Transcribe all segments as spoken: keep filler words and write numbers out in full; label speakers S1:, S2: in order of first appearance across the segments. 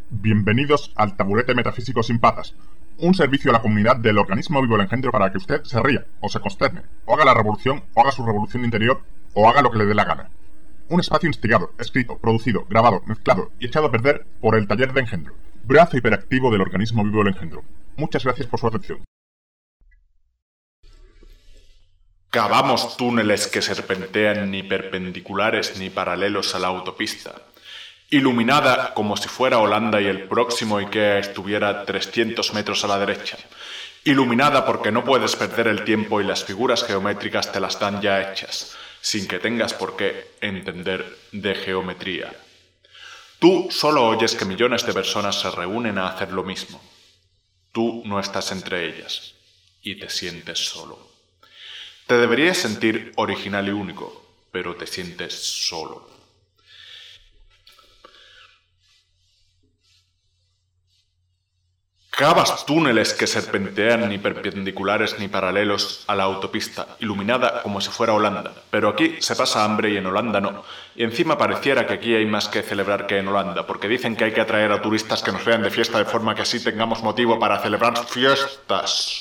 S1: Bienvenidos al Taburete Metafísico Sin Patas, un servicio a la comunidad del organismo vivo El Engendro para que usted se ría, o se consterne, o haga la revolución, o haga su revolución interior, o haga lo que le dé la gana. Un espacio instigado, escrito, producido, grabado, mezclado y echado a perder por el Taller de Engendro, brazo hiperactivo del organismo vivo El Engendro. Muchas gracias por su atención.
S2: Cavamos túneles que serpentean ni perpendiculares ni paralelos a la autopista. Iluminada como si fuera Holanda y el próximo IKEA estuviera trescientos metros a la derecha. Iluminada porque no puedes perder el tiempo y las figuras geométricas te las dan ya hechas, sin que tengas por qué entender de geometría. Tú solo oyes que millones de personas se reúnen a hacer lo mismo. Tú no estás entre ellas y te sientes solo. Te deberías sentir original y único, pero te sientes solo. Cavas túneles que serpentean ni perpendiculares ni paralelos a la autopista, iluminada como si fuera Holanda. Pero aquí se pasa hambre y en Holanda no. Y encima pareciera que aquí hay más que celebrar que en Holanda, porque dicen que hay que atraer a turistas que nos vean de fiesta de forma que así tengamos motivo para celebrar fiestas.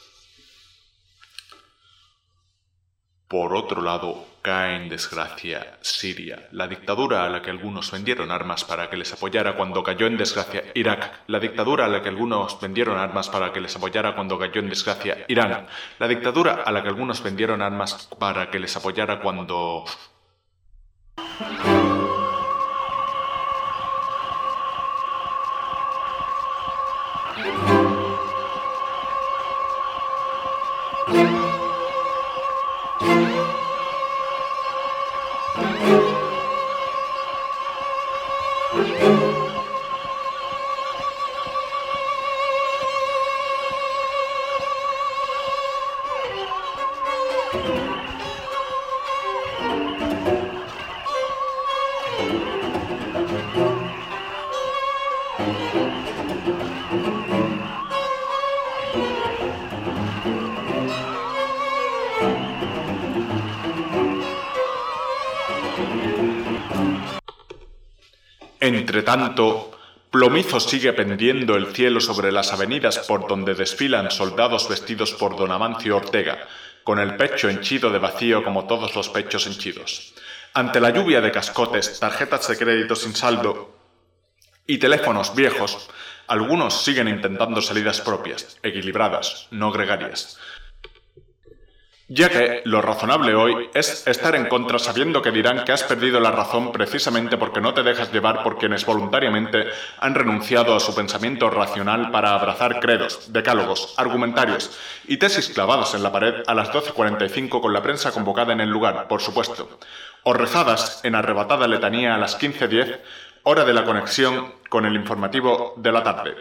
S2: Por otro lado, cae en desgracia Siria, la dictadura a la que algunos vendieron armas para que les apoyara cuando cayó en desgracia Irak, la dictadura a la que algunos vendieron armas para que les apoyara cuando cayó en desgracia Irán, la dictadura a la que algunos vendieron armas para que les apoyara cuando... Entretanto, plomizo sigue pendiendo el cielo sobre las avenidas por donde desfilan soldados vestidos por don Amancio Ortega, con el pecho henchido de vacío como todos los pechos henchidos. Ante la lluvia de cascotes, tarjetas de crédito sin saldo y teléfonos viejos, algunos siguen intentando salidas propias, equilibradas, no gregarias. Ya que lo razonable hoy es estar en contra sabiendo que dirán que has perdido la razón precisamente porque no te dejas llevar por quienes voluntariamente han renunciado a su pensamiento racional para abrazar credos, decálogos, argumentarios y tesis clavados en la pared a las doce cuarenta y cinco con la prensa convocada en el lugar, por supuesto, o rezadas en arrebatada letanía a las quince diez, hora de la conexión con el informativo de la tarde.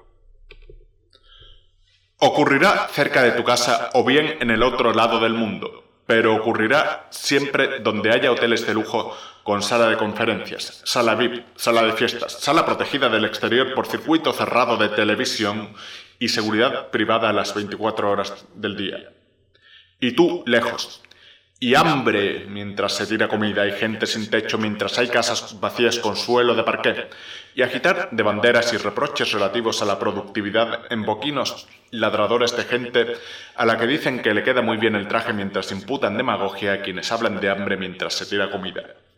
S2: Ocurrirá cerca de tu casa o bien en el otro lado del mundo, pero ocurrirá siempre donde haya hoteles de lujo con sala de conferencias, sala V I P, sala de fiestas, sala protegida del exterior por circuito cerrado de televisión y seguridad privada a las veinticuatro horas del día. Y tú, lejos. Y hambre mientras se tira comida y gente sin techo mientras hay casas vacías con suelo de parqué. Y agitar de banderas y reproches relativos a la productividad en boquinos ladradores de gente a la que dicen que le queda muy bien el traje mientras imputan demagogia a quienes hablan de hambre mientras se tira comida.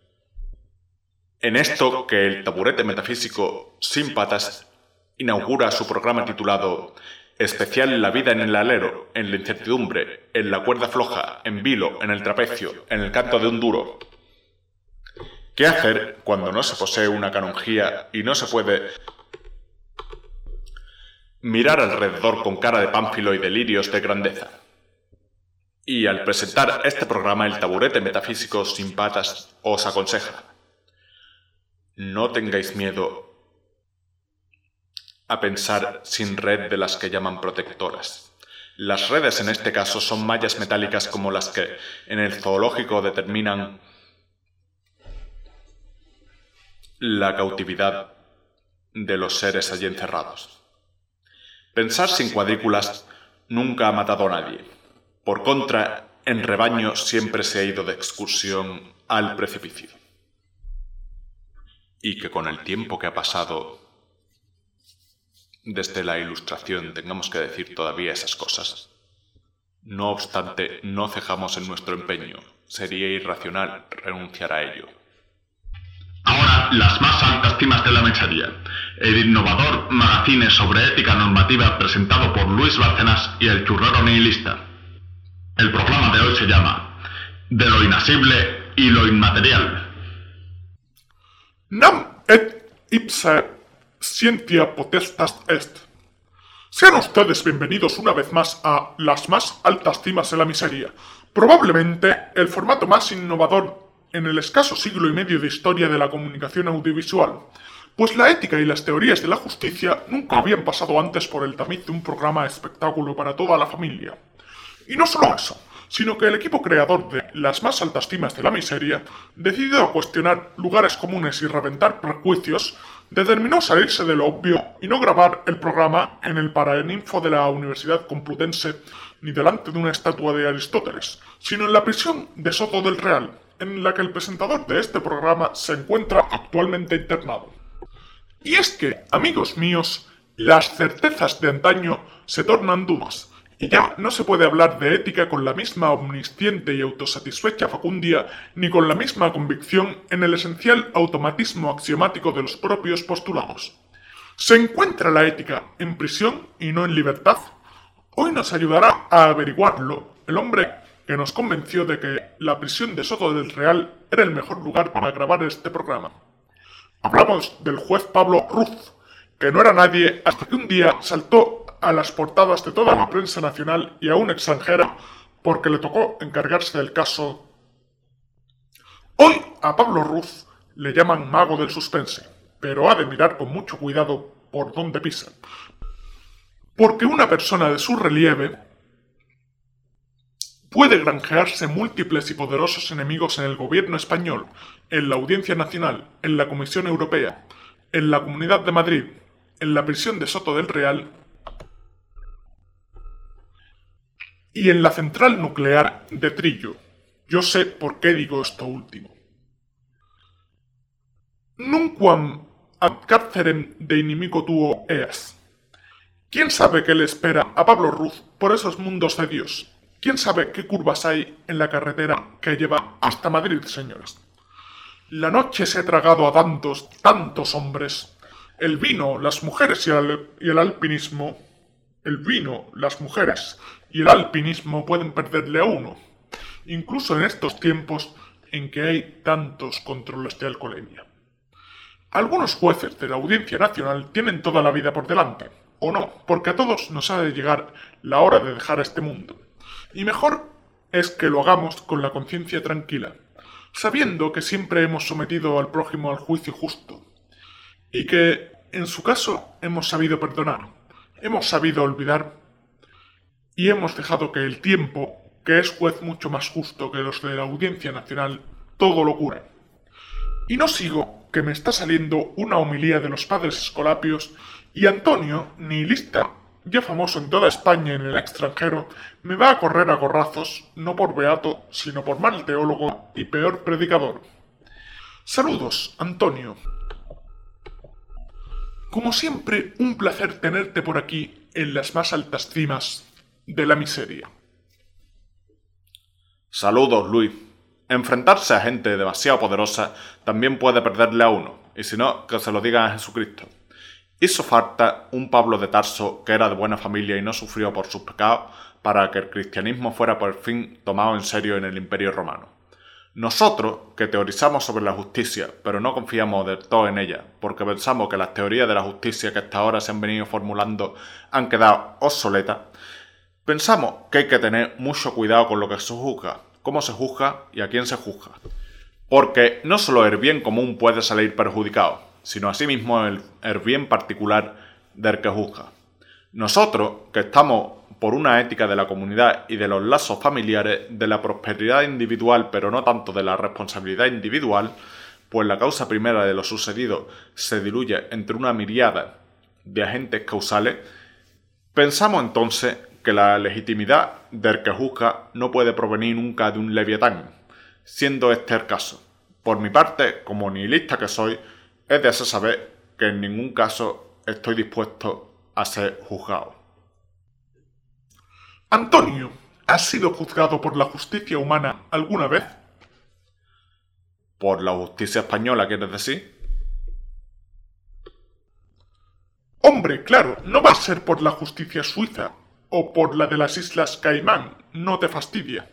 S2: En esto que el Taburete Metafísico Sin Patas inaugura su programa titulado Especial La vida en el alero, en la incertidumbre, en la cuerda floja, en vilo, en el trapecio, en el canto de un duro. ¿Qué hacer cuando no se posee una canonjía y no se puede mirar alrededor con cara de pánfilo y delirios de grandeza? Y al presentar este programa, el Taburete Metafísico Sin Patas os aconseja: no tengáis miedo a pensar sin red de las que llaman protectoras. Las redes en este caso son mallas metálicas como las que en el zoológico determinan la cautividad de los seres allí encerrados. Pensar sin cuadrículas nunca ha matado a nadie. Por contra, en rebaño siempre se ha ido de excursión al precipicio. Y que con el tiempo que ha pasado desde la Ilustración tengamos que decir todavía esas cosas. No obstante, no cejamos en nuestro empeño. Sería irracional renunciar a ello.
S3: Ahora, las más altas cimas de la mechería. El innovador magazine sobre ética normativa presentado por Luis Bárcenas y el churrero nihilista. El programa de hoy se llama De lo inasible y lo inmaterial.
S4: Nam et ipse scientia potestas est. Sean ustedes bienvenidos una vez más a Las más altas cimas de la miseria, probablemente el formato más innovador en el escaso siglo y medio de historia de la comunicación audiovisual, pues la ética y las teorías de la justicia nunca habían pasado antes por el tamiz de un programa espectáculo para toda la familia. Y no solo eso, sino que el equipo creador de Las más altas cimas de la miseria, decidido cuestionar lugares comunes y reventar prejuicios, determinó salirse de lo obvio y no grabar el programa en el Paraninfo de la Universidad Complutense ni delante de una estatua de Aristóteles, sino en la prisión de Soto del Real, en la que el presentador de este programa se encuentra actualmente internado. Y es que, amigos míos, las certezas de antaño se tornan dudas, y ya no se puede hablar de ética con la misma omnisciente y autosatisfecha facundia, ni con la misma convicción en el esencial automatismo axiomático de los propios postulados. ¿Se encuentra la ética en prisión y no en libertad? Hoy nos ayudará a averiguarlo el hombre que nos convenció de que la prisión de Soto del Real era el mejor lugar para grabar este programa. Hablamos del juez Pablo Ruz, que no era nadie hasta que un día saltó a las portadas de toda la prensa nacional y aún extranjera porque le tocó encargarse del caso. Hoy a Pablo Ruz le llaman mago del suspense, pero ha de mirar con mucho cuidado por dónde pisa, porque una persona de su relieve puede granjearse múltiples y poderosos enemigos en el gobierno español, en la Audiencia Nacional, en la Comisión Europea, en la Comunidad de Madrid, en la prisión de Soto del Real y en la central nuclear de Trillo. Yo sé por qué digo esto último. Nunquam ad carcerem de inimico tuo eas. ¿Quién sabe qué le espera a Pablo Ruz por esos mundos de Dios? ¿Quién sabe qué curvas hay en la carretera que lleva hasta Madrid, señores? La noche se ha tragado a tantos, tantos hombres. El vino, las mujeres y el, y el alpinismo... El vino, las mujeres y el alpinismo pueden perderle a uno, incluso en estos tiempos en que hay tantos controles de alcoholemia. Algunos jueces de la Audiencia Nacional tienen toda la vida por delante, o no, porque a todos nos ha de llegar la hora de dejar este mundo. Y mejor es que lo hagamos con la conciencia tranquila, sabiendo que siempre hemos sometido al prójimo al juicio justo, y que, en su caso, hemos sabido perdonar. Hemos sabido olvidar y hemos dejado que el tiempo, que es juez mucho más justo que los de la Audiencia Nacional, todo lo cure. Y no sigo, que me está saliendo una homilía de los padres escolapios y Antonio, nihilista, ya famoso en toda España y en el extranjero, me va a correr a gorrazos, no por beato, sino por mal teólogo y peor predicador. Saludos, Antonio. Como siempre, un placer tenerte por aquí en las más altas cimas de la miseria.
S2: Saludos, Luis. Enfrentarse a gente demasiado poderosa también puede perderle a uno, y si no, que se lo digan a Jesucristo. Hizo falta un Pablo de Tarso que era de buena familia y no sufrió por sus pecados para que el cristianismo fuera por fin tomado en serio en el Imperio Romano. Nosotros, que teorizamos sobre la justicia, pero no confiamos del todo en ella, porque pensamos que las teorías de la justicia que hasta ahora se han venido formulando han quedado obsoletas, pensamos que hay que tener mucho cuidado con lo que se juzga, cómo se juzga y a quién se juzga. Porque no solo el bien común puede salir perjudicado, sino asimismo el, el bien particular del que juzga. Nosotros, que estamos por una ética de la comunidad y de los lazos familiares, de la prosperidad individual, pero no tanto de la responsabilidad individual, pues la causa primera de lo sucedido se diluye entre una miríada de agentes causales, pensamos entonces que la legitimidad del que juzga no puede provenir nunca de un leviatán, siendo este el caso. Por mi parte, como nihilista que soy, es de hacer saber que en ningún caso estoy dispuesto a ser juzgado.
S4: Antonio, ¿has sido juzgado por la justicia humana alguna vez?
S2: ¿Por la justicia española, quieres decir?
S4: Hombre, claro, no va a ser por la justicia suiza o por la de las Islas Caimán, no te fastidia.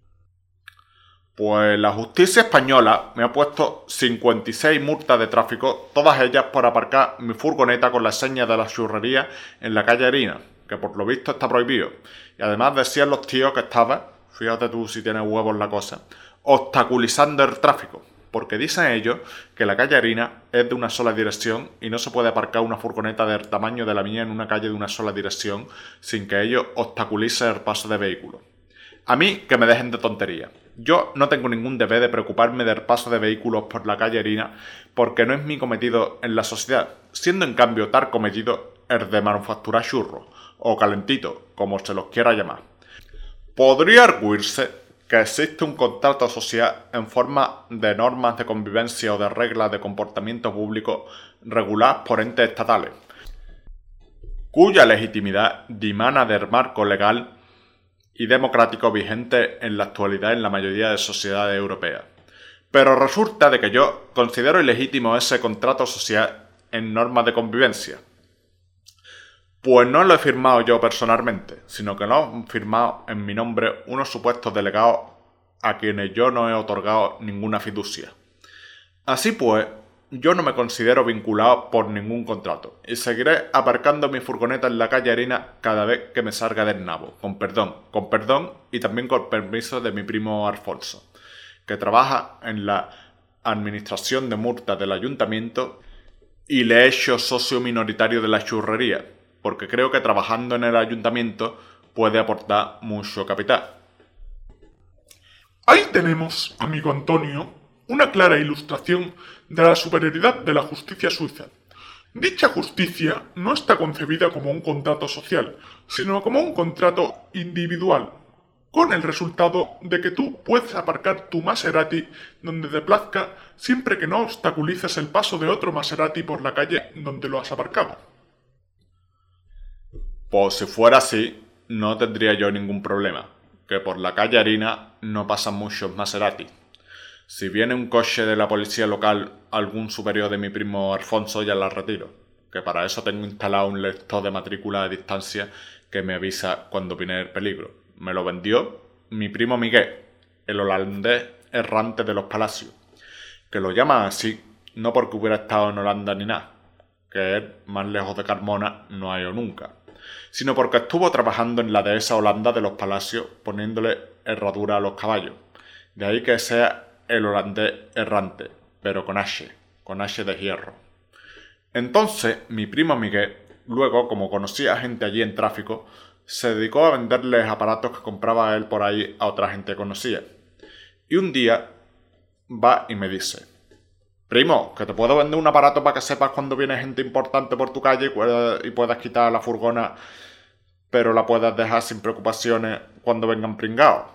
S2: Pues la justicia española me ha puesto cincuenta y seis multas de tráfico, todas ellas por aparcar mi furgoneta con la seña de la churrería en la calle Harina, que por lo visto está prohibido. Y además decían los tíos que estaba, fíjate tú si tienes huevos la cosa, obstaculizando el tráfico, porque dicen ellos que la calle Harina es de una sola dirección y no se puede aparcar una furgoneta del tamaño de la mía en una calle de una sola dirección sin que ello obstaculice el paso de vehículos. A mí que me dejen de tontería. Yo no tengo ningún deber de preocuparme del paso de vehículos por la calle Harina porque no es mi cometido en la sociedad, siendo en cambio tal cometido el de manufacturar churros, o calentito, como se los quiera llamar. Podría arguirse que existe un contrato social en forma de normas de convivencia o de reglas de comportamiento público reguladas por entes estatales, cuya legitimidad dimana del marco legal y democrático vigente en la actualidad en la mayoría de sociedades europeas. Pero resulta de que yo considero ilegítimo ese contrato social en normas de convivencia. Pues no lo he firmado yo personalmente, sino que lo han firmado en mi nombre unos supuestos delegados a quienes yo no he otorgado ninguna fiducia. Así pues, yo no me considero vinculado por ningún contrato y seguiré aparcando mi furgoneta en la calle Harina cada vez que me salga del nabo, con perdón, con perdón y también con permiso de mi primo Alfonso, que trabaja en la administración de multas del ayuntamiento y le he hecho socio minoritario de la churrería, porque creo que trabajando en el ayuntamiento puede aportar mucho capital.
S4: Ahí tenemos, amigo Antonio, una clara ilustración de la superioridad de la justicia suiza. Dicha justicia no está concebida como un contrato social, sino como un contrato individual, con el resultado de que tú puedes aparcar tu Maserati donde te plazca siempre que no obstaculices el paso de otro Maserati por la calle donde lo has aparcado.
S2: Pues si fuera así, no tendría yo ningún problema, que por la calle Harina no pasan muchos Maserati. Si viene un coche de la policía local, algún superior de mi primo Alfonso, ya la retiro, que para eso tengo instalado un lector de matrícula a distancia que me avisa cuando viene el peligro. Me lo vendió mi primo Miguel, el holandés errante de los palacios, que lo llaman así no porque hubiera estado en Holanda ni nada, que él más lejos de Carmona no ha ido nunca, sino porque estuvo trabajando en la dehesa Holanda de los palacios poniéndole herradura a los caballos. De ahí que sea el holandés errante, pero con H, con H de hierro. Entonces, mi primo Miguel, luego, como conocía a gente allí en tráfico, se dedicó a venderles aparatos que compraba él por ahí a otra gente que conocía. Y un día va y me dice: primo, que te puedo vender un aparato para que sepas cuando viene gente importante por tu calle y puedas, y puedas quitar la furgona, pero la puedas dejar sin preocupaciones cuando vengan pringados.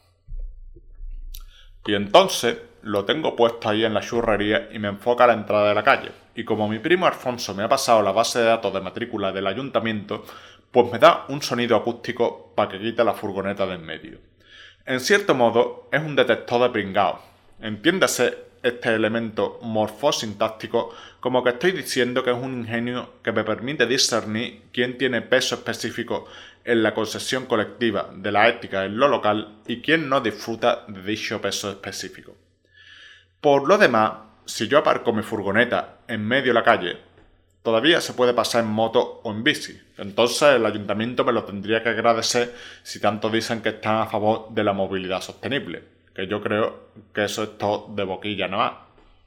S2: Y entonces lo tengo puesto ahí en la churrería y me enfoca a la entrada de la calle. Y como mi primo Alfonso me ha pasado la base de datos de matrícula del ayuntamiento, pues me da un sonido acústico para que quite la furgoneta de en medio. En cierto modo, es un detector de pringados. Entiéndase este elemento morfosintáctico como que estoy diciendo que es un ingenio que me permite discernir quién tiene peso específico en la concesión colectiva de la ética en lo local y quién no disfruta de dicho peso específico. Por lo demás, si yo aparco mi furgoneta en medio de la calle, todavía se puede pasar en moto o en bici. Entonces el ayuntamiento me lo tendría que agradecer si tanto dicen que están a favor de la movilidad sostenible, que yo creo que eso es todo de boquilla nada más.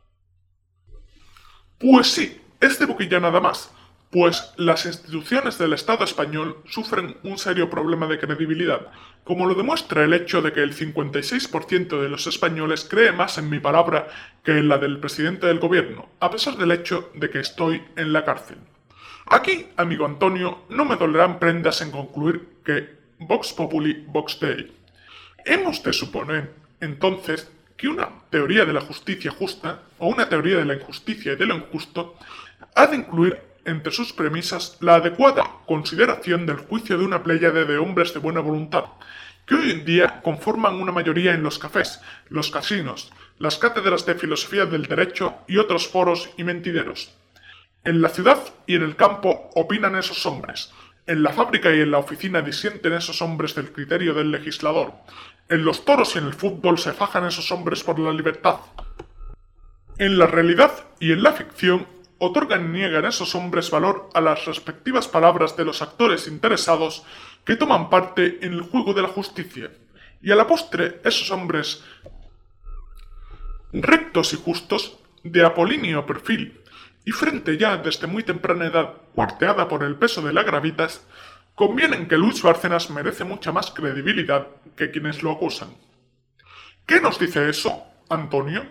S4: Pues sí, es de boquilla nada más, pues las instituciones del Estado español sufren un serio problema de credibilidad, como lo demuestra el hecho de que el cincuenta y seis por ciento de los españoles cree más en mi palabra que en la del presidente del gobierno, a pesar del hecho de que estoy en la cárcel. Aquí, amigo Antonio, no me dolerán prendas en concluir que Vox Populi, Vox Dei. Hemos de suponer, entonces, que una teoría de la justicia justa, o una teoría de la injusticia y de lo injusto, ha de incluir entre sus premisas la adecuada consideración del juicio de una pléyade de hombres de buena voluntad, que hoy en día conforman una mayoría en los cafés, los casinos, las cátedras de filosofía del derecho y otros foros y mentideros. En la ciudad y en el campo opinan esos hombres. En la fábrica y en la oficina disienten esos hombres del criterio del legislador. En los toros y en el fútbol se fajan esos hombres por la libertad. En la realidad y en la ficción otorgan y niegan esos hombres valor a las respectivas palabras de los actores interesados que toman parte en el juego de la justicia. Y a la postre esos hombres rectos y justos, de apolíneo perfil, y frente ya desde muy temprana edad cuarteada por el peso de la gravitas, convienen que Luis Bárcenas merece mucha más credibilidad que quienes lo acusan. ¿Qué nos dice eso, Antonio?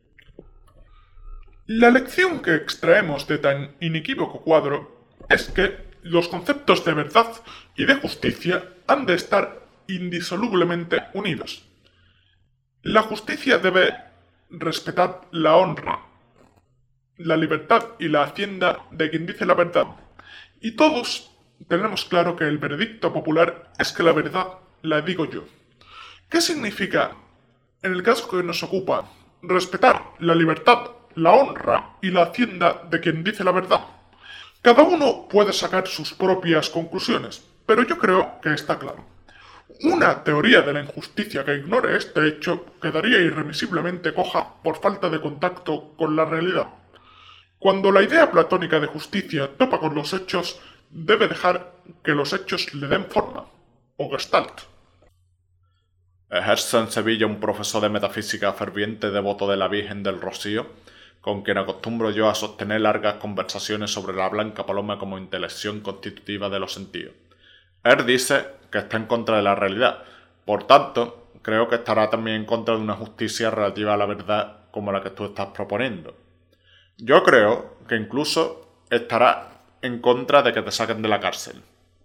S4: La lección que extraemos de tan inequívoco cuadro es que los conceptos de verdad y de justicia han de estar indisolublemente unidos. La justicia debe respetar la honra, la libertad y la hacienda de quien dice la verdad. Y todos tenemos claro que el veredicto popular es que la verdad la digo yo. ¿Qué significa, en el caso que nos ocupa, respetar la libertad, la honra y la hacienda de quien dice la verdad? Cada uno puede sacar sus propias conclusiones, pero yo creo que está claro. Una teoría de la injusticia que ignore este hecho quedaría irremisiblemente coja por falta de contacto con la realidad. Cuando la idea platónica de justicia topa con los hechos, debe dejar que los hechos le den forma, o gestalt.
S2: Ejerce en Sevilla un profesor de metafísica ferviente devoto de la Virgen del Rocío, con quien acostumbro yo a sostener largas conversaciones sobre la blanca paloma como intelección constitutiva de los sentidos. Él dice que está en contra de la realidad, por tanto, creo que estará también en contra de una justicia relativa a la verdad como la que tú estás proponiendo. Yo creo que incluso estará en contra de que te saquen de la cárcel.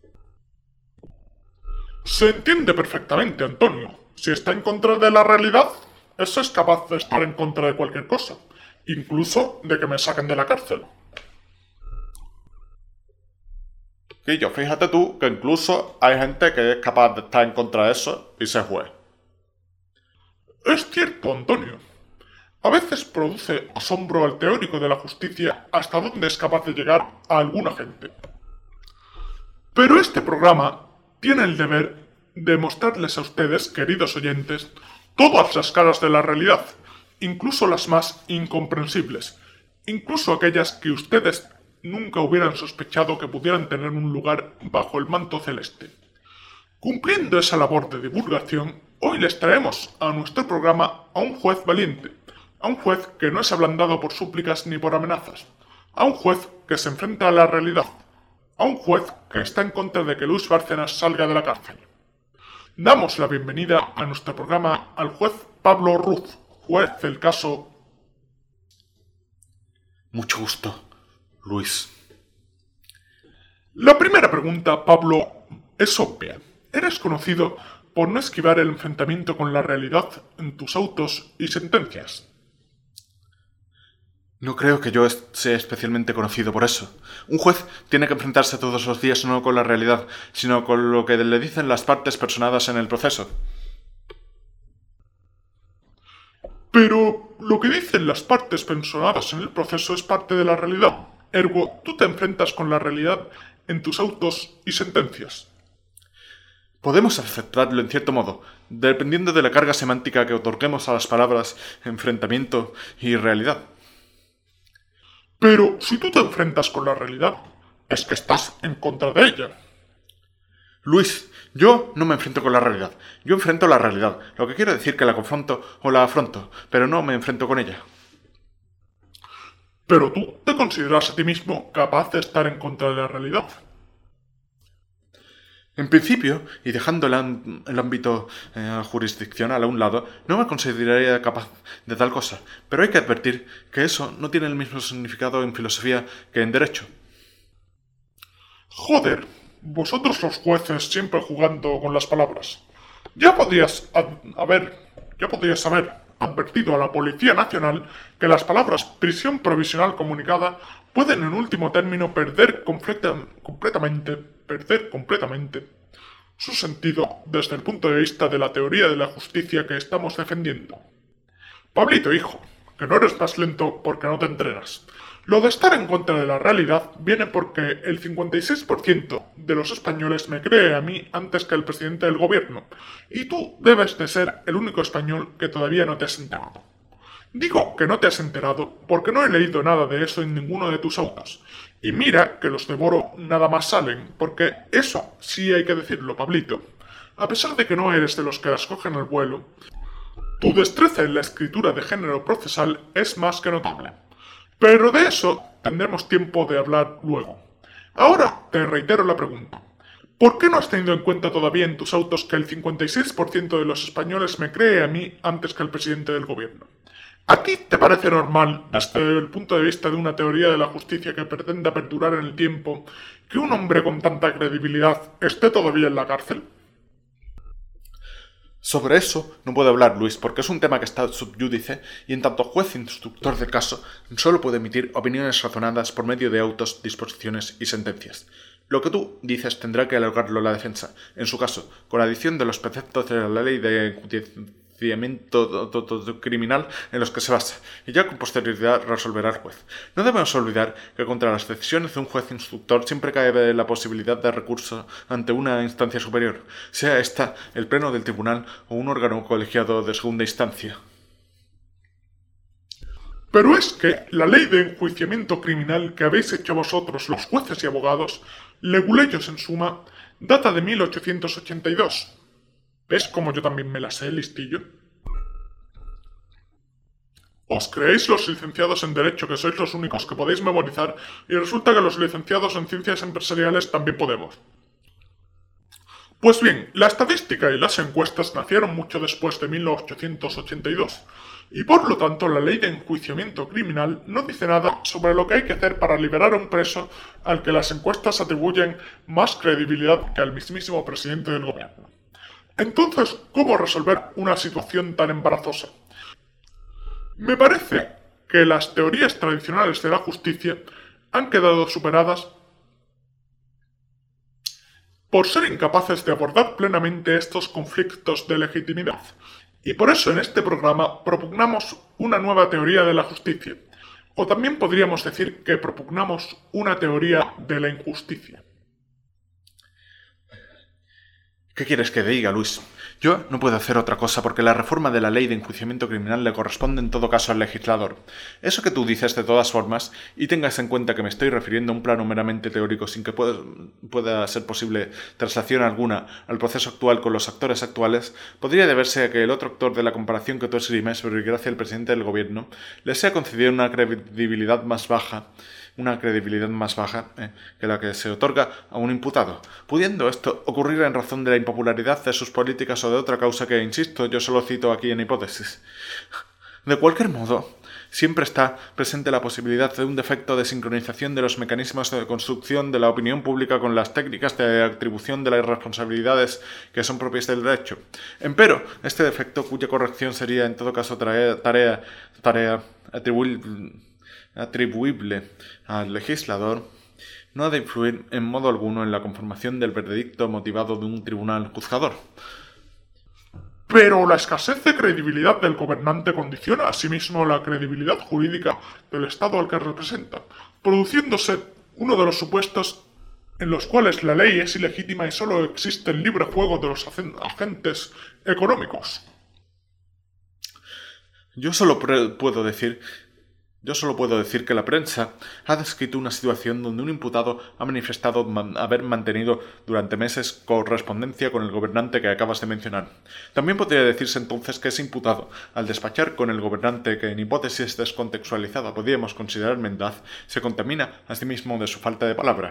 S4: Se entiende perfectamente, Antonio. Si está en contra de la realidad, eso es capaz de estar en contra de cualquier cosa, incluso de que me saquen de la cárcel.
S2: Quillo, fíjate tú que incluso hay gente que es capaz de estar en contra de eso y se juez.
S4: Es cierto, Antonio. A veces produce asombro al teórico de la justicia hasta dónde es capaz de llegar a alguna gente. Pero este programa tiene el deber de mostrarles a ustedes, queridos oyentes, todas las caras de la realidad, incluso las más incomprensibles, incluso aquellas que ustedes nunca hubieran sospechado que pudieran tener un lugar bajo el manto celeste. Cumpliendo esa labor de divulgación, hoy les traemos a nuestro programa a un juez valiente, a un juez que no es ablandado por súplicas ni por amenazas, a un juez que se enfrenta a la realidad, a un juez que está en contra de que Luis Bárcenas salga de la cárcel. Damos la bienvenida a nuestro programa al juez Pablo Ruz, juez del caso...
S2: Mucho gusto, Luis.
S4: La primera pregunta, Pablo, es obvia. Eres conocido por no esquivar el enfrentamiento con la realidad en tus autos y sentencias.
S2: No creo que yo sea especialmente conocido por eso. Un juez tiene que enfrentarse todos los días no con la realidad, sino con lo que le dicen las partes personadas en el proceso.
S4: Pero lo que dicen las partes personadas en el proceso es parte de la realidad. Ergo, tú te enfrentas con la realidad en tus autos y sentencias.
S2: Podemos aceptarlo en cierto modo, dependiendo de la carga semántica que otorguemos a las palabras enfrentamiento y realidad.
S4: Pero si tú te enfrentas con la realidad, es que estás en contra de ella.
S2: Luis, yo no me enfrento con la realidad. Yo enfrento la realidad, lo que quiere decir que la confronto o la afronto, pero no me enfrento con ella.
S4: Pero tú te consideras a ti mismo capaz de estar en contra de la realidad.
S2: En principio, y dejando el, el ámbito eh, jurisdiccional a un lado, no me consideraría capaz de tal cosa, pero hay que advertir que eso no tiene el mismo significado en filosofía que en derecho.
S4: Joder, vosotros los jueces siempre jugando con las palabras. Ya podrías haber, ya podrías haber advertido a la Policía Nacional que las palabras prisión provisional comunicada pueden en último término perder completa, completamente, perder completamente su sentido desde el punto de vista de la teoría de la justicia que estamos defendiendo. Pablito, hijo, que no eres más lento porque no te entrenas. Lo de estar en contra de la realidad viene porque el cincuenta y seis por ciento de los españoles me cree a mí antes que al presidente del gobierno, y tú debes de ser el único español que todavía no te has enterado. Digo que no te has enterado porque no he leído nada de eso en ninguno de tus autos. Y mira que los devoro nada más salen, porque eso sí hay que decirlo, Pablito. A pesar de que no eres de los que las cogen al vuelo, tu destreza en la escritura de género procesal es más que notable. Pero de eso tendremos tiempo de hablar luego. Ahora te reitero la pregunta. ¿Por qué no has tenido en cuenta todavía en tus autos que el cincuenta y seis por ciento de los españoles me cree a mí antes que al presidente del gobierno? ¿A ti te parece normal, desde el punto de vista de una teoría de la justicia que pretenda perdurar en el tiempo, que un hombre con tanta credibilidad esté todavía en la cárcel?
S2: Sobre eso no puedo hablar, Luis, porque es un tema que está sub judice y en tanto juez instructor del caso solo puede emitir opiniones razonadas por medio de autos, disposiciones y sentencias. Lo que tú dices tendrá que alegarlo la defensa, en su caso, con la adición de los preceptos de la ley de enjuiciamiento criminal en los que se basa, y ya con posterioridad resolverá el juez. No debemos olvidar que contra las decisiones de un juez instructor siempre cae la posibilidad de recurso ante una instancia superior, sea esta el pleno del tribunal o un órgano colegiado de segunda instancia.
S4: Pero es que la ley de enjuiciamiento criminal que habéis hecho vosotros, los jueces y abogados, leguleyos en suma, data de mil ochocientos ochenta y dos. ¿Ves cómo yo también me la sé, listillo? Os creéis los licenciados en Derecho que sois los únicos que podéis memorizar y resulta que los licenciados en Ciencias Empresariales también podemos. Pues bien, la estadística y las encuestas nacieron mucho después de mil ochocientos ochenta y dos, y por lo tanto la ley de enjuiciamiento criminal no dice nada sobre lo que hay que hacer para liberar a un preso al que las encuestas atribuyen más credibilidad que al mismísimo presidente del gobierno. Entonces, ¿cómo resolver una situación tan embarazosa? Me parece que las teorías tradicionales de la justicia han quedado superadas por ser incapaces de abordar plenamente estos conflictos de legitimidad. Y por eso en este programa propugnamos una nueva teoría de la justicia. O también podríamos decir que propugnamos una teoría de la injusticia.
S2: ¿Qué quieres que diga, Luis? Yo no puedo hacer otra cosa porque la reforma de la ley de enjuiciamiento criminal le corresponde en todo caso al legislador. Eso que tú dices de todas formas, y tengas en cuenta que me estoy refiriendo a un plano meramente teórico sin que pueda, pueda ser posible traslación alguna al proceso actual con los actores actuales, podría deberse a que el otro actor de la comparación que tú esgrimes sobre gracia al presidente del gobierno le sea concedido una credibilidad más baja una credibilidad más baja eh, que la que se otorga a un imputado, pudiendo esto ocurrir en razón de la impopularidad de sus políticas o de otra causa que, insisto, yo solo cito aquí en hipótesis. De cualquier modo, siempre está presente la posibilidad de un defecto de sincronización de los mecanismos de construcción de la opinión pública con las técnicas de atribución de las responsabilidades que son propias del derecho. Empero, este defecto, cuya corrección sería en todo caso tarea, tarea, tarea atribuible, atribuible al legislador, no ha de influir en modo alguno en la conformación del veredicto motivado de un tribunal juzgador.
S4: Pero la escasez de credibilidad del gobernante condiciona asimismo la credibilidad jurídica del Estado al que representa, produciéndose uno de los supuestos en los cuales la ley es ilegítima y solo existe el libre juego de los agentes económicos.
S2: Yo solo puedo decir Yo solo puedo decir que la prensa ha descrito una situación donde un imputado ha manifestado man- haber mantenido durante meses correspondencia con el gobernante que acabas de mencionar. También podría decirse entonces que ese imputado, al despachar con el gobernante que en hipótesis descontextualizada podríamos considerar mendaz, se contamina a sí mismo de su falta de palabra.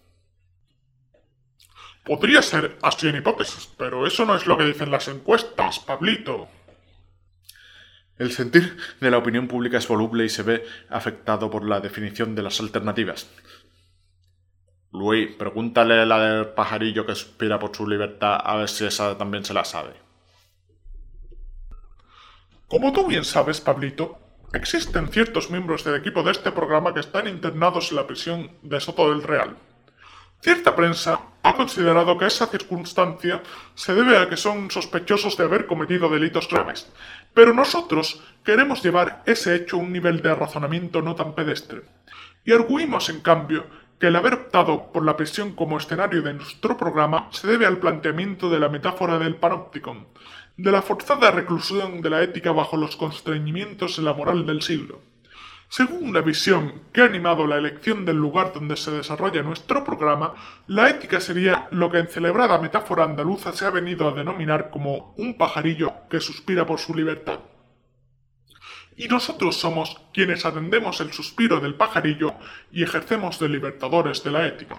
S4: Podría ser así en hipótesis, pero eso no es lo que dicen las encuestas, Pablito.
S2: El sentir de la opinión pública es voluble y se ve afectado por la definición de las alternativas. Luis, pregúntale a la del pajarillo que suspira por su libertad a ver si esa también se la sabe.
S4: Como tú bien sabes, Pablito, existen ciertos miembros del equipo de este programa que están internados en la prisión de Soto del Real. Cierta prensa ha considerado que esa circunstancia se debe a que son sospechosos de haber cometido delitos graves, pero nosotros queremos llevar ese hecho a un nivel de razonamiento no tan pedestre, y arguimos, en cambio, que el haber optado por la prisión como escenario de nuestro programa se debe al planteamiento de la metáfora del panópticon, de la forzada reclusión de la ética bajo los constreñimientos de la moral del siglo. Según la visión que ha animado la elección del lugar donde se desarrolla nuestro programa, la ética sería lo que en celebrada metáfora andaluza se ha venido a denominar como un pajarillo que suspira por su libertad. Y nosotros somos quienes atendemos el suspiro del pajarillo y ejercemos de libertadores de la ética.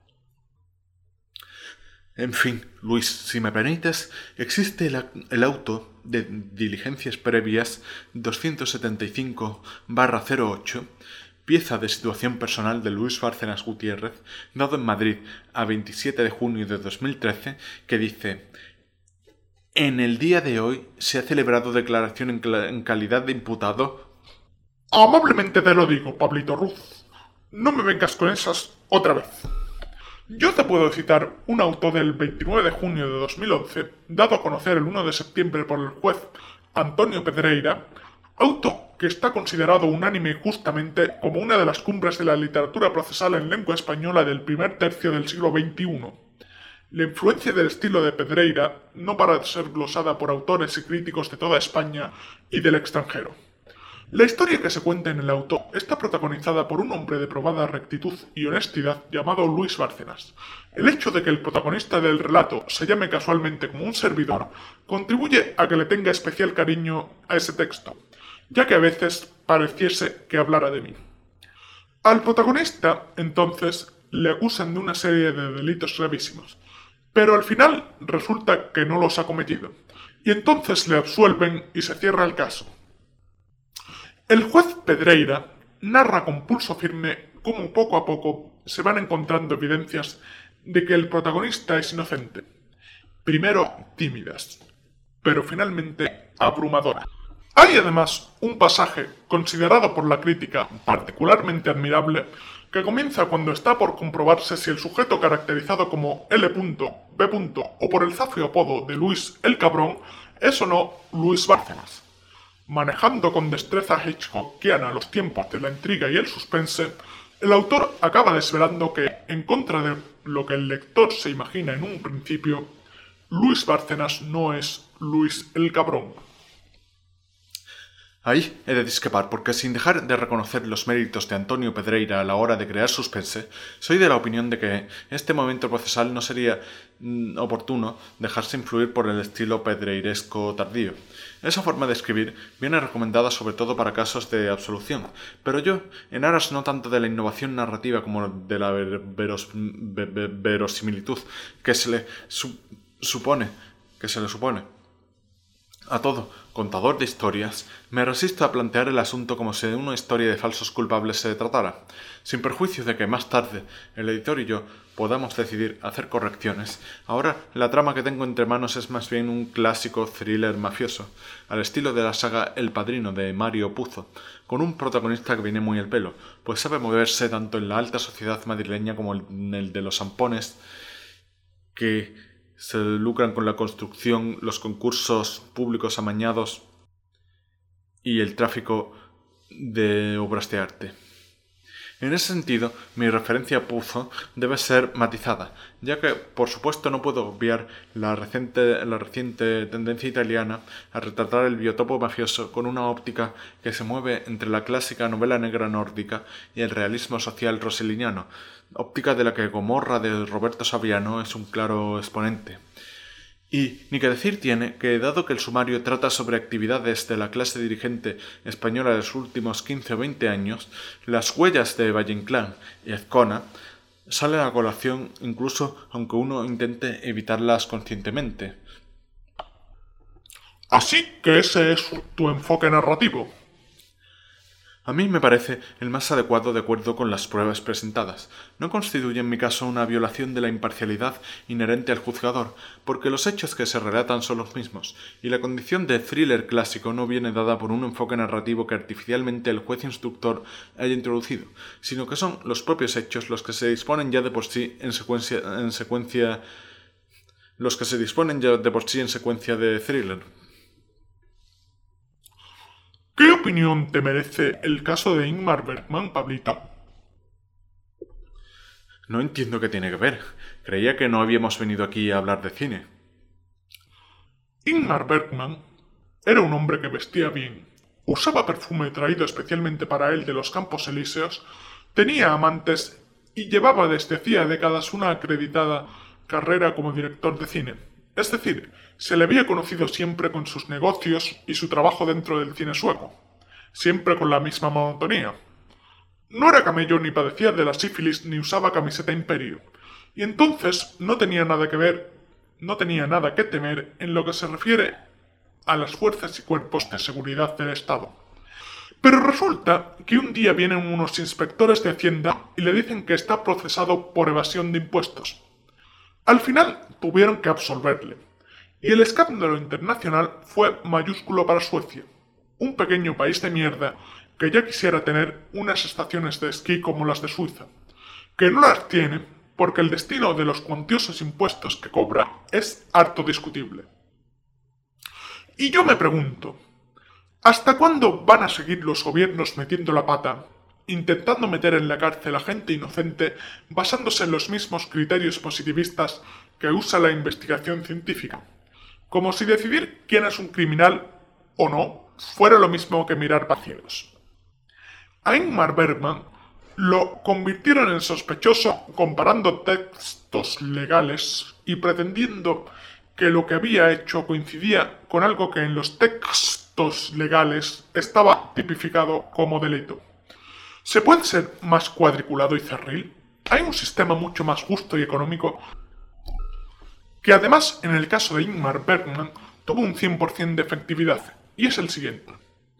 S2: En fin, Luis, si me permites, existe el, el auto de diligencias previas doscientos setenta y cinco barra cero ocho, pieza de situación personal de Luis Bárcenas Gutiérrez, dado en Madrid a veintisiete de junio de dos mil trece, que dice: en el día de hoy se ha celebrado declaración en, en calidad de imputado.
S4: Amablemente te lo digo, Pablito Ruz. No me vengas con esas otra vez. Yo te puedo citar un auto del veintinueve de junio de dos mil once, dado a conocer el uno de septiembre por el juez Antonio Pedreira, auto que está considerado unánime justamente como una de las cumbres de la literatura procesal en lengua española del primer tercio del siglo veintiuno. La influencia del estilo de Pedreira no para de ser glosada por autores y críticos de toda España y del extranjero. La historia que se cuenta en el auto está protagonizada por un hombre de probada rectitud y honestidad llamado Luis Bárcenas. El hecho de que el protagonista del relato se llame casualmente como un servidor contribuye a que le tenga especial cariño a ese texto, ya que a veces pareciese que hablara de mí. Al protagonista, entonces, le acusan de una serie de delitos gravísimos, pero al final resulta que no los ha cometido, y entonces le absuelven y se cierra el caso. El juez Pedreira narra con pulso firme cómo poco a poco se van encontrando evidencias de que el protagonista es inocente. Primero tímidas, pero finalmente abrumadoras. Hay además un pasaje considerado por la crítica particularmente admirable que comienza cuando está por comprobarse si el sujeto caracterizado como L. B. o por el zafio apodo de Luis el Cabrón es o no Luis Bárcenas. Manejando con destreza hitchcockiana los tiempos de la intriga y el suspense, el autor acaba desvelando que, en contra de lo que el lector se imagina en un principio, Luis Bárcenas no es Luis el Cabrón.
S2: Ahí he de discrepar, porque sin dejar de reconocer los méritos de Antonio Pedreira a la hora de crear suspense, soy de la opinión de que en este momento procesal no sería mm, oportuno dejarse influir por el estilo pedreiresco tardío. Esa forma de escribir viene recomendada sobre todo para casos de absolución, pero yo, en aras no tanto de la innovación narrativa como de la ver veros ver verosimilitud que se le su supone, que se le supone a todo contador de historias, me resisto a plantear el asunto como si de una historia de falsos culpables se tratara, sin perjuicio de que más tarde el editor y yo podamos decidir hacer correcciones. Ahora la trama que tengo entre manos es más bien un clásico thriller mafioso, al estilo de la saga El Padrino de Mario Puzo, con un protagonista que viene muy al pelo, pues sabe moverse tanto en la alta sociedad madrileña como en el de los zampones, que se lucran con la construcción, los concursos públicos amañados y el tráfico de obras de arte. En ese sentido, mi referencia a Puzo debe ser matizada, ya que, por supuesto, no puedo obviar la reciente, la reciente tendencia italiana a retratar el biotopo mafioso con una óptica que se mueve entre la clásica novela negra nórdica y el realismo social rosselliniano, óptica de la que Gomorra de Roberto Saviano es un claro exponente. Y ni que decir tiene que, dado que el sumario trata sobre actividades de la clase dirigente española de los últimos quince o veinte años, las huellas de Valle Inclán y Azcona salen a colación incluso aunque uno intente evitarlas conscientemente.
S4: Así que ese es tu enfoque narrativo.
S2: A mí me parece el más adecuado de acuerdo con las pruebas presentadas. No constituye en mi caso una violación de la imparcialidad inherente al juzgador, porque los hechos que se relatan son los mismos, y la condición de thriller clásico no viene dada por un enfoque narrativo que artificialmente el juez instructor haya introducido, sino que son los propios hechos los que se disponen ya de por sí en secuencia, en secuencia, los que se disponen ya de por sí en secuencia de thriller.
S4: ¿Qué opinión te merece el caso de Ingmar Bergman, Pablito?
S2: No entiendo qué tiene que ver. Creía que no habíamos venido aquí a hablar de cine.
S4: Ingmar Bergman era un hombre que vestía bien, usaba perfume traído especialmente para él de los Campos Elíseos, tenía amantes y llevaba desde hacía décadas una acreditada carrera como director de cine. Es decir, se le había conocido siempre con sus negocios y su trabajo dentro del cine sueco, siempre con la misma monotonía. No era camello ni padecía de la sífilis ni usaba camiseta imperio, y entonces no tenía nada que ver, no tenía nada que temer en lo que se refiere a las fuerzas y cuerpos de seguridad del Estado. Pero resulta que un día vienen unos inspectores de Hacienda y le dicen que está procesado por evasión de impuestos. Al final tuvieron que absolverle, y el escándalo internacional fue mayúsculo para Suecia, un pequeño país de mierda que ya quisiera tener unas estaciones de esquí como las de Suiza, que no las tiene porque el destino de los cuantiosos impuestos que cobra es harto discutible. Y yo me pregunto, ¿hasta cuándo van a seguir los gobiernos metiendo la pata, intentando meter en la cárcel a gente inocente basándose en los mismos criterios positivistas que usa la investigación científica? Como si decidir quién es un criminal o no fuera lo mismo que mirar vacíos. A Ingmar Bergman lo convirtieron en sospechoso comparando textos legales y pretendiendo que lo que había hecho coincidía con algo que en los textos legales estaba tipificado como delito. ¿Se puede ser más cuadriculado y cerril? Hay un sistema mucho más justo y económico que además en el caso de Ingmar Bergman tuvo un cien por ciento de efectividad, y es el siguiente.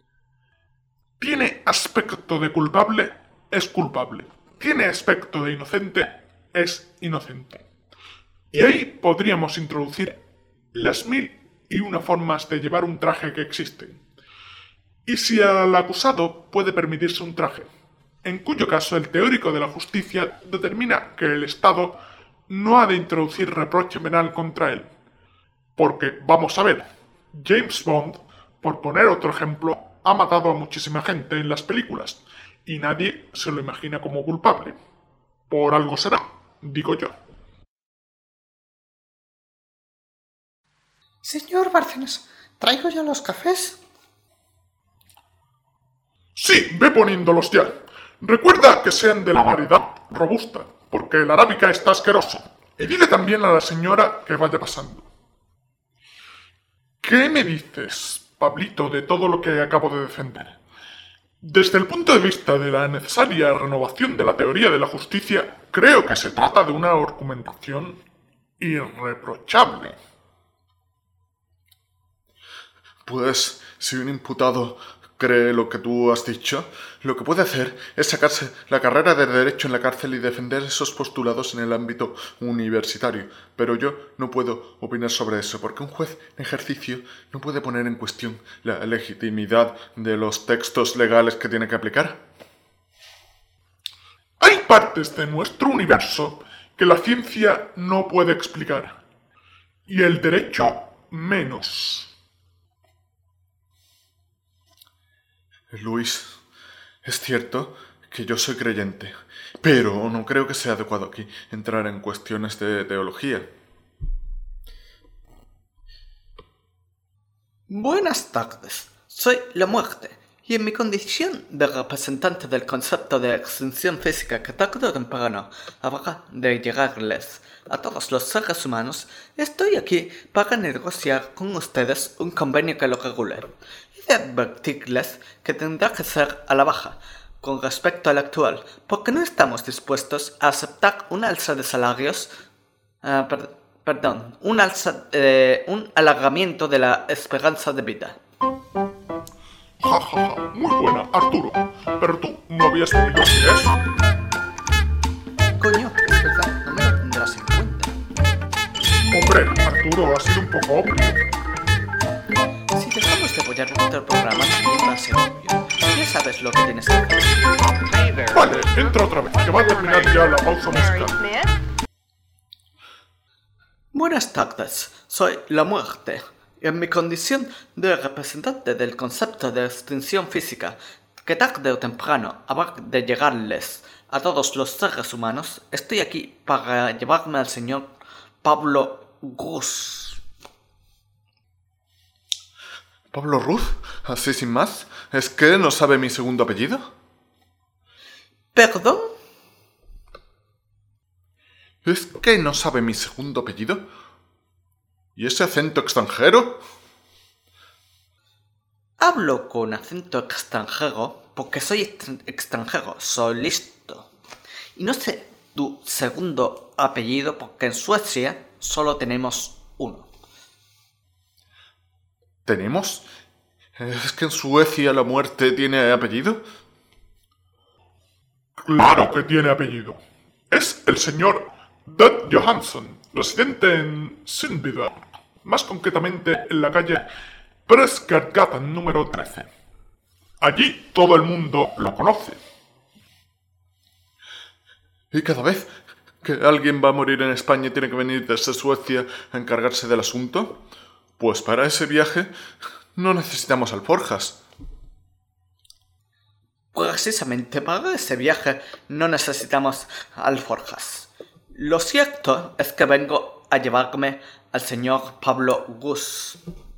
S4: Tiene aspecto de culpable, es culpable. Tiene aspecto de inocente, es inocente. Y ahí podríamos introducir las mil y una formas de llevar un traje que existen. Y si al acusado puede permitirse un traje, en cuyo caso el teórico de la justicia determina que el Estado no ha de introducir reproche penal contra él. Porque, vamos a ver, James Bond, por poner otro ejemplo, ha matado a muchísima gente en las películas, y nadie se lo imagina como culpable. Por algo será, digo yo.
S5: Señor Bárcenas, ¿traigo ya los cafés?
S4: Sí, ve poniéndolos ya. Recuerda que sean de la variedad robusta, porque el arábica está asqueroso. Y dile también a la señora que vaya pasando. ¿Qué me dices, Pablito, de todo lo que acabo de defender? Desde el punto de vista de la necesaria renovación de la teoría de la justicia, creo que se trata de una argumentación irreprochable.
S2: Pues, si un imputado cree lo que tú has dicho, lo que puede hacer es sacarse la carrera de Derecho en la cárcel y defender esos postulados en el ámbito universitario. Pero yo no puedo opinar sobre eso, porque un juez en ejercicio no puede poner en cuestión la legitimidad de los textos legales que tiene que aplicar.
S4: Hay partes de nuestro universo que la ciencia no puede explicar, y el derecho menos.
S2: Luis, es cierto que yo soy creyente, pero no creo que sea adecuado aquí entrar en cuestiones de teología.
S5: Buenas tardes, soy la muerte, y en mi condición de representante del concepto de extinción física que tarde o temprano habrá de llegarles a todos los seres humanos, estoy aquí para negociar con ustedes un convenio que lo regule. De advertirles que tendrá que ser a la baja con respecto al actual, porque no estamos dispuestos a aceptar un alza de salarios, uh, per, perdón, un alza, eh, un alargamiento de la esperanza de vida.
S4: Ja, ja, ja. Muy buena, Arturo. Pero tú no habías tenido ideas.
S5: Coño, es verdad, no me lo tendrás en cuenta.
S4: Hombre, Arturo, ha sido un poco obvio.
S5: Si dejamos de apoyar nuestro programa, también va a ser obvio. Ya sabes lo que tienes que hacer.
S4: Vale, entra otra vez, que va a terminar ya la pausa musical.
S5: Buenas tardes, soy La Muerte, y en mi condición de representante del concepto de extinción física, que tarde o temprano habrá de llegarles a todos los seres humanos, estoy aquí para llevarme al señor Pablo Ruz.
S2: ¿Pablo Ruz? ¿Así sin más? ¿Es que no sabe mi segundo apellido?
S5: ¿Perdón?
S2: ¿Es que no sabe mi segundo apellido? ¿Y ese acento extranjero?
S5: Hablo con acento extranjero porque soy ext- extranjero, soy listo. Y no sé tu segundo apellido porque en Suecia solo tenemos uno.
S2: ¿Tenemos? ¿Es que en Suecia la muerte tiene apellido?
S4: Claro que tiene apellido. Es el señor Dud Johansson, residente en Sundbyberg, más concretamente en la calle Preskersgatan número trece. Allí todo el mundo lo conoce.
S2: Y cada vez que alguien va a morir en España y tiene que venir desde Suecia a encargarse del asunto, pues para ese viaje no necesitamos alforjas.
S5: Precisamente para ese viaje no necesitamos alforjas. Lo cierto es que vengo a llevarme al señor Pablo Ruz.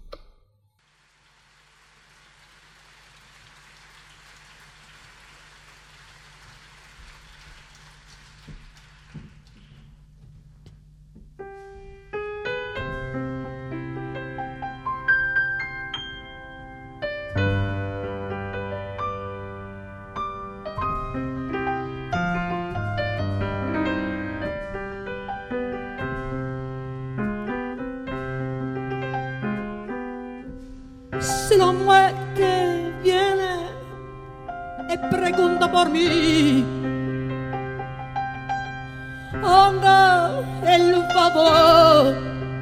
S6: Si la muerte viene y pregunta por mí, haga el favor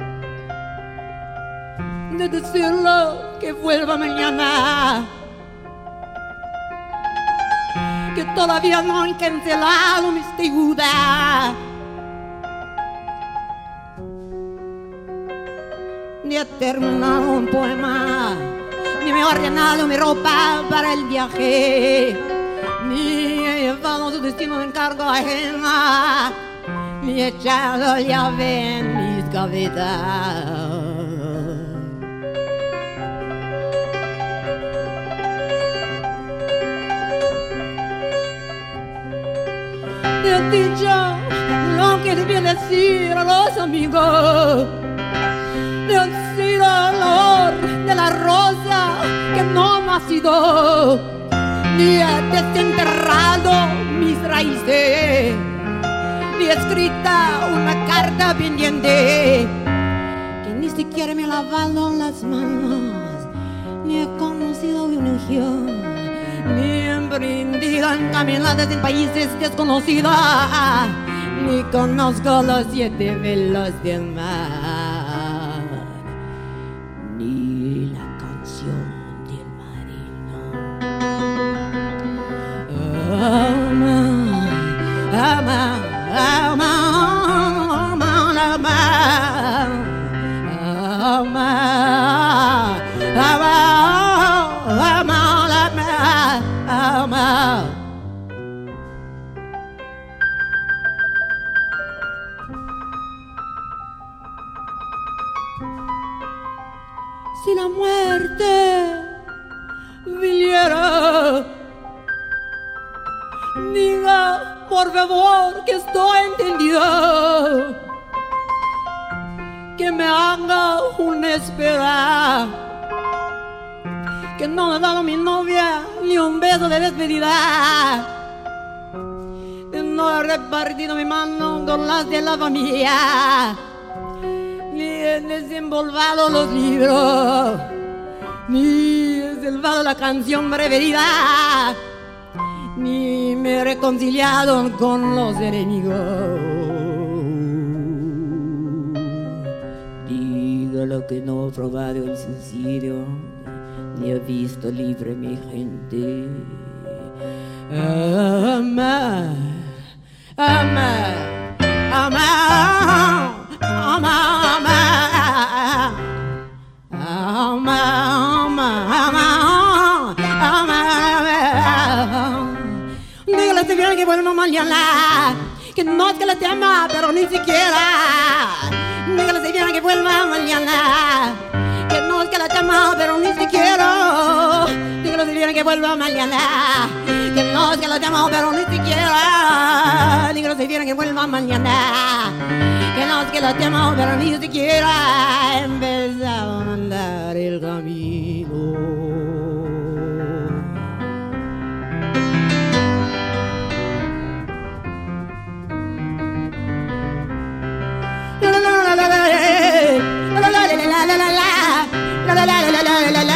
S6: de decirle que vuelva mañana, que todavía no han cancelado mis deudas, ni he terminado un poema, ni me he ordenado mi ropa para el viaje, ni he llevado su destino de encargo ajena, ni he echado llave en mis gavetas. Te he dicho lo que debía decir a los amigos. Te he sido el olor de la rosa que no ha nacido, ni he desenterrado mis raíces, ni he escrita una carta pendiente, que ni siquiera me he lavado las manos, ni he conocido una unción, ni he emprendido en caminadas en países desconocidos, ni conozco los siete velos del mar, ni la canción del marino. Ama, ama, ama, ama, ama, ama, ama. Si la muerte viniera, diga por favor que estoy entendido, que me haga una espera, que no me ha dado mi novia ni un beso de despedida, que no he repartido mi mano con las de la familia, ni he desenvolvado los libros, ni he salvado la canción preferida, ni me he reconciliado con los enemigos. Dígalo que no he probado el suicidio, ni he visto libre mi gente. Amar, amar, amar, amar, amar. Ama, ama, ama, ama. Dígale a este viejo que vuelva mañana, que no es que le tema, pero ni siquiera. Dígale a este viejo que vuelva mañana, que no es que le tema, pero ni siquiera. Dígale a este viejo que vuelva mañana, que no es que le tema, pero ni siquiera. Dígale a este viejo que vuelva mañana, que no es que lo temo, pero ni siquiera he empezado a andar el camino. La la la la la la la la la la la la la la la la la la la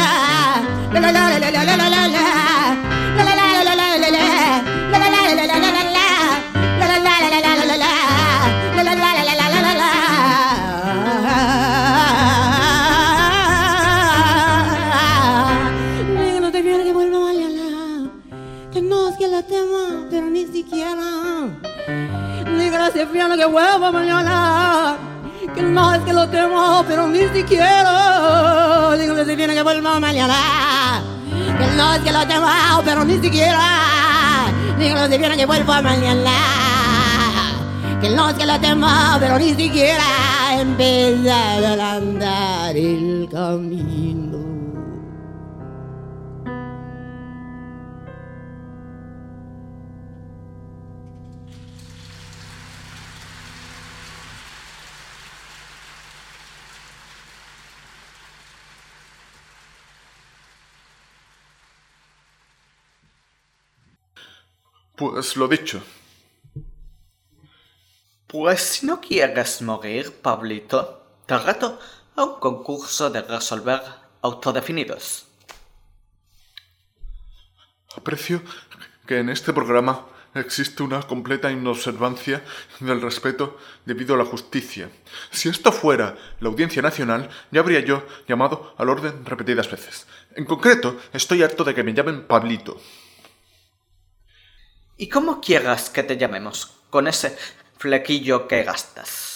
S6: pero ni siquiera. Dígale ese fiel que vuelva mañana, que no es que lo temo, pero ni siquiera. Dígale ese fiel que vuelva mañana, que no es que lo temo, pero ni siquiera. Dígale ese fiel que vuelva mañana, que no es que lo temo, pero ni siquiera. Empezar a andar el camino.
S2: Pues lo dicho.
S5: Pues si no quieres morir, Pablito, te reto a un concurso de resolver autodefinidos.
S2: Aprecio que en este programa existe una completa inobservancia del respeto debido a la justicia. Si esto fuera la Audiencia Nacional, ya habría yo llamado al orden repetidas veces. En concreto, estoy harto de que me llamen Pablito.
S5: ¿Y cómo quieras que te llamemos con ese flequillo que gastas?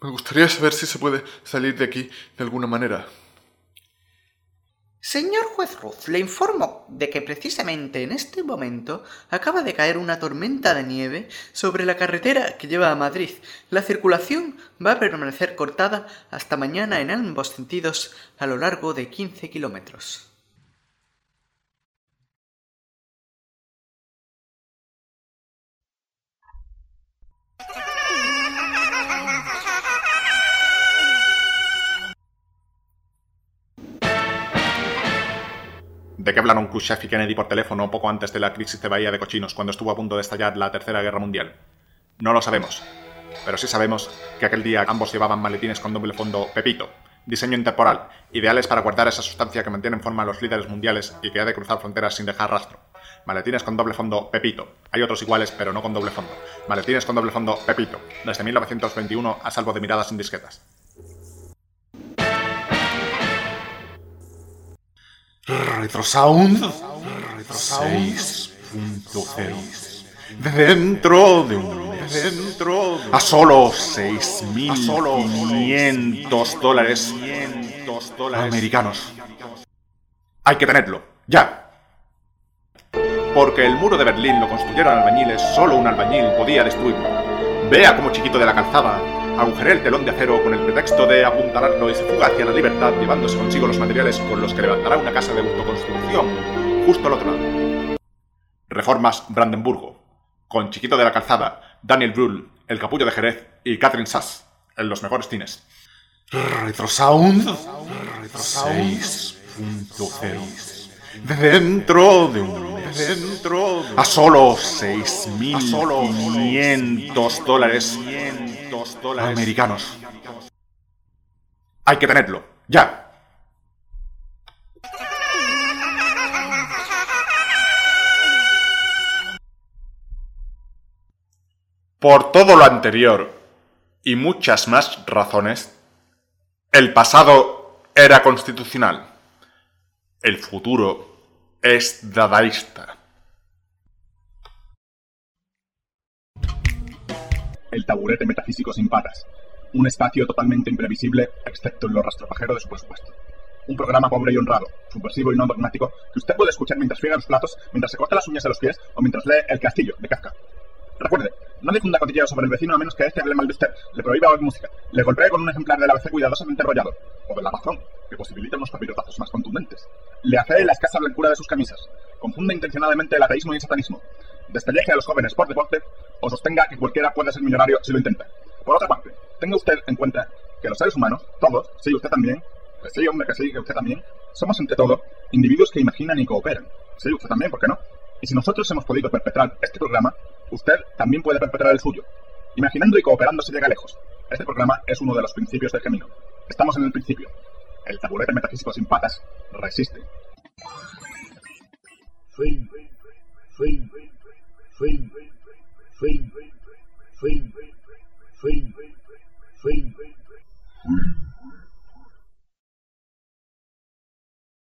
S2: Me gustaría saber si se puede salir de aquí de alguna manera.
S5: Señor juez Ruth, le informo de que precisamente en este momento acaba de caer una tormenta de nieve sobre la carretera que lleva a Madrid. La circulación va a permanecer cortada hasta mañana en ambos sentidos a lo largo de quince kilómetros.
S2: ¿De qué hablaron Khrushchev y Kennedy por teléfono poco antes de la crisis de Bahía de Cochinos, cuando estuvo a punto de estallar la Tercera Guerra Mundial? No lo sabemos, pero sí sabemos que aquel día ambos llevaban maletines con doble fondo Pepito, diseño intemporal, ideales para guardar esa sustancia que mantiene en forma a los líderes mundiales y que ha de cruzar fronteras sin dejar rastro. Maletines con doble fondo Pepito. Hay otros iguales, pero no con doble fondo. Maletines con doble fondo Pepito, desde mil novecientos veintiuno a salvo de miradas indiscretas.
S7: Retrosound, seis punto cero. Dentro de un mes, dentro de... a solo seis mil quinientos dólares americanos.
S2: Hay que tenerlo, ya. Porque el muro de Berlín lo construyeron albañiles, solo un albañil podía destruirlo. Vea cómo Chiquito de la Calzada agujeré el telón de acero con el pretexto de apuntalarlo y se fuga hacia la libertad, llevándose consigo los materiales con los que levantará una casa de autoconstrucción justo al otro lado. Reformas Brandenburgo, con Chiquito de la Calzada, Daniel Brühl, El Capullo de Jerez y Catherine Sass, en los mejores cines.
S7: Retrosound, seis punto cero. Dentro de un mes, dentro de... a solo seis mil quinientos dólares americanos.
S2: Hay que tenerlo, ya. Por todo lo anterior y muchas más razones, el pasado era constitucional. El futuro es dadaísta.
S1: El taburete metafísico sin patas. Un espacio totalmente imprevisible, excepto en lo rastrojero de su presupuesto. Un programa pobre y honrado, subversivo y no dogmático, que usted puede escuchar mientras friega los platos, mientras se corta las uñas de los pies o mientras lee El Castillo, de Kafka. Recuerde, no difunda cotilleos sobre el vecino a menos que éste hable mal de usted, le prohíba oír música, le golpee con un ejemplar del A B C cuidadosamente enrollado, o de La Razón, que posibilita unos papirotazos más contundentes. Le afee la escasa blancura de sus camisas, confunda intencionadamente el ateísmo y el satanismo, despelleje a los jóvenes por deporte, o sostenga que cualquiera puede ser millonario si lo intenta. Por otra parte, tenga usted en cuenta que los seres humanos, todos, sí, usted también, que sí, hombre, que sí, que usted también, somos entre todo individuos que imaginan y cooperan. Sí, usted también, ¿por qué no? Y si nosotros hemos podido perpetrar este programa, usted también puede perpetrar el suyo. Imaginando y cooperando se llega lejos. Este programa es uno de los principios del camino. Estamos en el principio. El taburete metafísico sin patas resiste. Fin, fin, fin.